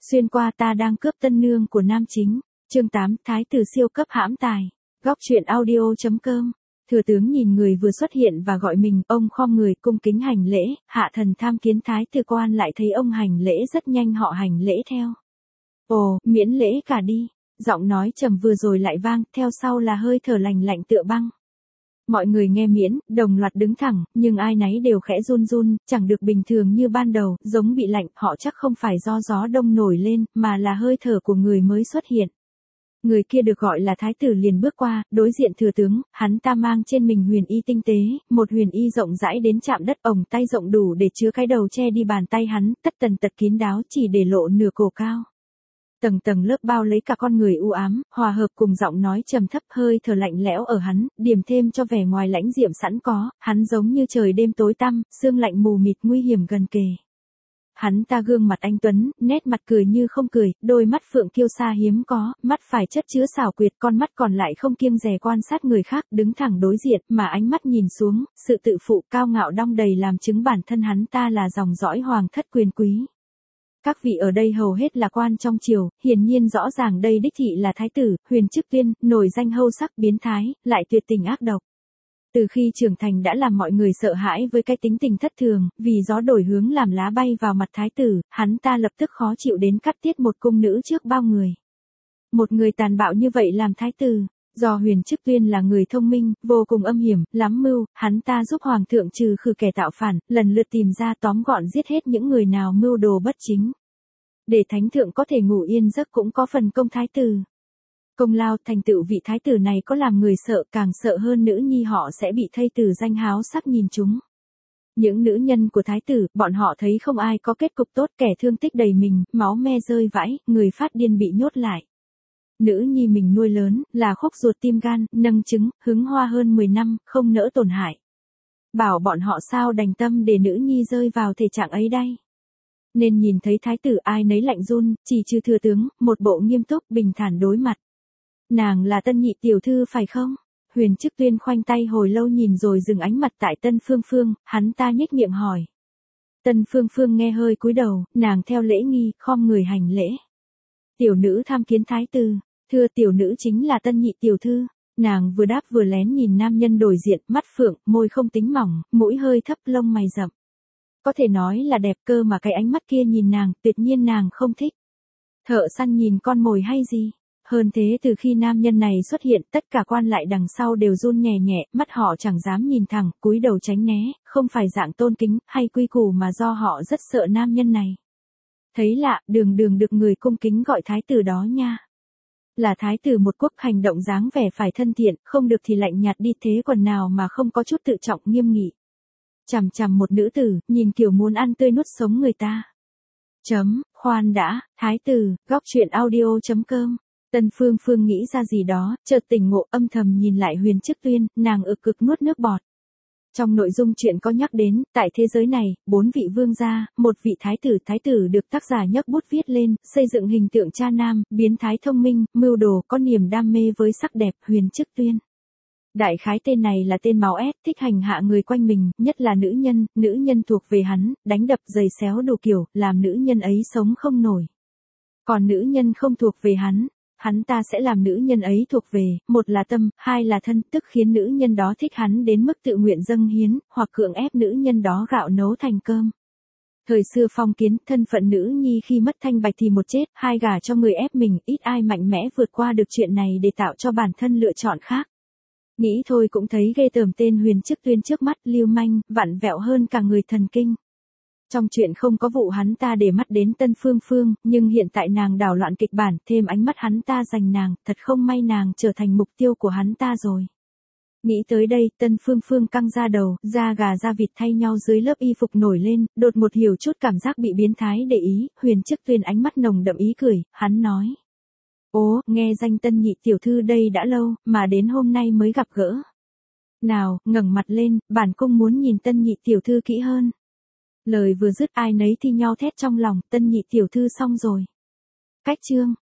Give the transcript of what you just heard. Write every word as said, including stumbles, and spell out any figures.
Xuyên qua ta đang cướp tân nương của nam chính. Chương tám, thái tử siêu cấp hãm tài. Góc truyện audio chấm com. Thừa tướng nhìn người vừa xuất hiện và gọi mình, ông khom người cung kính hành lễ, hạ thần tham kiến thái tử. Quan lại thấy ông hành lễ rất nhanh họ hành lễ theo. Ồ, miễn lễ cả đi. Giọng nói trầm vừa rồi lại vang, theo sau là hơi thở lành lạnh tựa băng. Mọi người nghe miễn, đồng loạt đứng thẳng, nhưng ai nấy đều khẽ run run, chẳng được bình thường như ban đầu, giống bị lạnh, họ chắc không phải do gió đông nổi lên, mà là hơi thở của người mới xuất hiện. Người kia được gọi là thái tử liền bước qua, đối diện thừa tướng, hắn ta mang trên mình huyền y tinh tế, một huyền y rộng rãi đến chạm đất, ổng tay rộng đủ để chứa cái đầu che đi bàn tay hắn, tất tần tật kín đáo chỉ để lộ nửa cổ cao. Tầng tầng lớp bao lấy cả con người u ám, hòa hợp cùng giọng nói trầm thấp, hơi thở lạnh lẽo ở hắn, điểm thêm cho vẻ ngoài lãnh diệm sẵn có, hắn giống như trời đêm tối tăm, sương lạnh mù mịt nguy hiểm gần kề. Hắn ta gương mặt anh tuấn, nét mặt cười như không cười, đôi mắt phượng kiêu sa hiếm có, mắt phải chất chứa xảo quyệt, con mắt còn lại không kiêng dè quan sát người khác, đứng thẳng đối diện, mà ánh mắt nhìn xuống, sự tự phụ cao ngạo đong đầy làm chứng bản thân hắn ta là dòng dõi hoàng thất quyền quý. Các vị ở đây hầu hết là quan trong triều, hiển nhiên rõ ràng đây đích thị là thái tử, Huyền Chức Tuyên, nổi danh hâu sắc biến thái, lại tuyệt tình ác độc. Từ khi trưởng thành đã làm mọi người sợ hãi với cái tính tình thất thường, vì gió đổi hướng làm lá bay vào mặt thái tử, hắn ta lập tức khó chịu đến cắt tiết một cung nữ trước bao người. Một người tàn bạo như vậy làm thái tử. Do Huyền Chức Tuyên là người thông minh, vô cùng âm hiểm, lắm mưu, hắn ta giúp hoàng thượng trừ khử kẻ tạo phản, lần lượt tìm ra tóm gọn giết hết những người nào mưu đồ bất chính. Để thánh thượng có thể ngủ yên giấc cũng có phần công thái tử. Công lao thành tựu vị thái tử này có làm người sợ, càng sợ hơn nữ nhi họ sẽ bị thây tử danh háo sắc nhìn chúng. Những nữ nhân của thái tử, bọn họ thấy không ai có kết cục tốt, kẻ thương tích đầy mình, máu me rơi vãi, người phát điên bị nhốt lại. Nữ nhi mình nuôi lớn, là khúc ruột tim gan, nâng trứng, hứng hoa hơn mười năm, không nỡ tổn hại. Bảo bọn họ sao đành tâm để nữ nhi rơi vào thể trạng ấy đây. Nên nhìn thấy thái tử ai nấy lạnh run, chỉ trừ thừa tướng, một bộ nghiêm túc, bình thản đối mặt. Nàng là Tân nhị tiểu thư phải không? Huyền Chức Tuyên khoanh tay hồi lâu nhìn rồi dừng ánh mặt tại Tân Phương Phương, hắn ta nhếch miệng hỏi. Tân Phương Phương nghe hơi cúi đầu, nàng theo lễ nghi, khom người hành lễ. Tiểu nữ tham kiến thái tử. Thưa tiểu nữ chính là Tân nhị tiểu thư. Nàng vừa đáp vừa lén nhìn nam nhân đối diện, mắt phượng, môi không tính mỏng, mũi hơi thấp, lông mày rậm. Có thể nói là đẹp cơ mà cái ánh mắt kia nhìn nàng, tuyệt nhiên nàng không thích. Thợ săn nhìn con mồi hay gì? Hơn thế, từ khi nam nhân này xuất hiện, tất cả quan lại đằng sau đều run nhẹ nhẹ, mắt họ chẳng dám nhìn thẳng, cúi đầu tránh né, không phải dạng tôn kính hay quy củ mà do họ rất sợ nam nhân này. Thấy lạ, đường đường được người cung kính gọi thái tử đó nha. Là thái tử một quốc, hành động dáng vẻ phải thân thiện, không được thì lạnh nhạt đi, thế quần nào mà không có chút tự trọng nghiêm nghị. Chằm chằm một nữ tử, nhìn kiểu muốn ăn tươi nuốt sống người ta. Chấm, khoan đã, thái tử, góc truyện audio chấm com. Tân Phương Phương nghĩ ra gì đó, chợt tỉnh ngộ, âm thầm nhìn lại Huyền Chức Tuyên, nàng ực cực nuốt nước bọt. Trong nội dung chuyện có nhắc đến, tại thế giới này, bốn vị vương gia, một vị thái tử, thái tử được tác giả nhấc bút viết lên, xây dựng hình tượng cha nam, biến thái thông minh, mưu đồ, có niềm đam mê với sắc đẹp, Huyền Chức Tuyên. Đại khái tên này là tên máu ép, thích hành hạ người quanh mình, nhất là nữ nhân, nữ nhân thuộc về hắn, đánh đập giày xéo đủ kiểu, làm nữ nhân ấy sống không nổi. Còn nữ nhân không thuộc về hắn, hắn ta sẽ làm nữ nhân ấy thuộc về, một là tâm, hai là thân, tức khiến nữ nhân đó thích hắn đến mức tự nguyện dâng hiến, hoặc cưỡng ép nữ nhân đó gạo nấu thành cơm. Thời xưa phong kiến, thân phận nữ nhi khi mất thanh bạch thì một chết, hai gả cho người ép mình, ít ai mạnh mẽ vượt qua được chuyện này để tạo cho bản thân lựa chọn khác. Nghĩ thôi cũng thấy ghê tởm, tên Huyền Chức Tuyên trước mắt, lưu manh, vặn vẹo hơn cả người thần kinh. Trong chuyện không có vụ hắn ta để mắt đến Tân Phương Phương, nhưng hiện tại nàng đảo loạn kịch bản, thêm ánh mắt hắn ta dành nàng, thật không may nàng trở thành mục tiêu của hắn ta rồi. Nghĩ tới đây, Tân Phương Phương căng ra đầu, da gà da vịt thay nhau dưới lớp y phục nổi lên, đột một hiểu chút cảm giác bị biến thái để ý, Huyền Chức Tuyên ánh mắt nồng đậm ý cười, hắn nói. Ố, nghe danh Tân nhị tiểu thư đây đã lâu, mà đến hôm nay mới gặp gỡ. Nào, ngẩng mặt lên, bản cung muốn nhìn Tân nhị tiểu thư kỹ hơn. Lời vừa dứt ai nấy thi nhau thét trong lòng, Tân nhị tiểu thư xong rồi. Cách chương.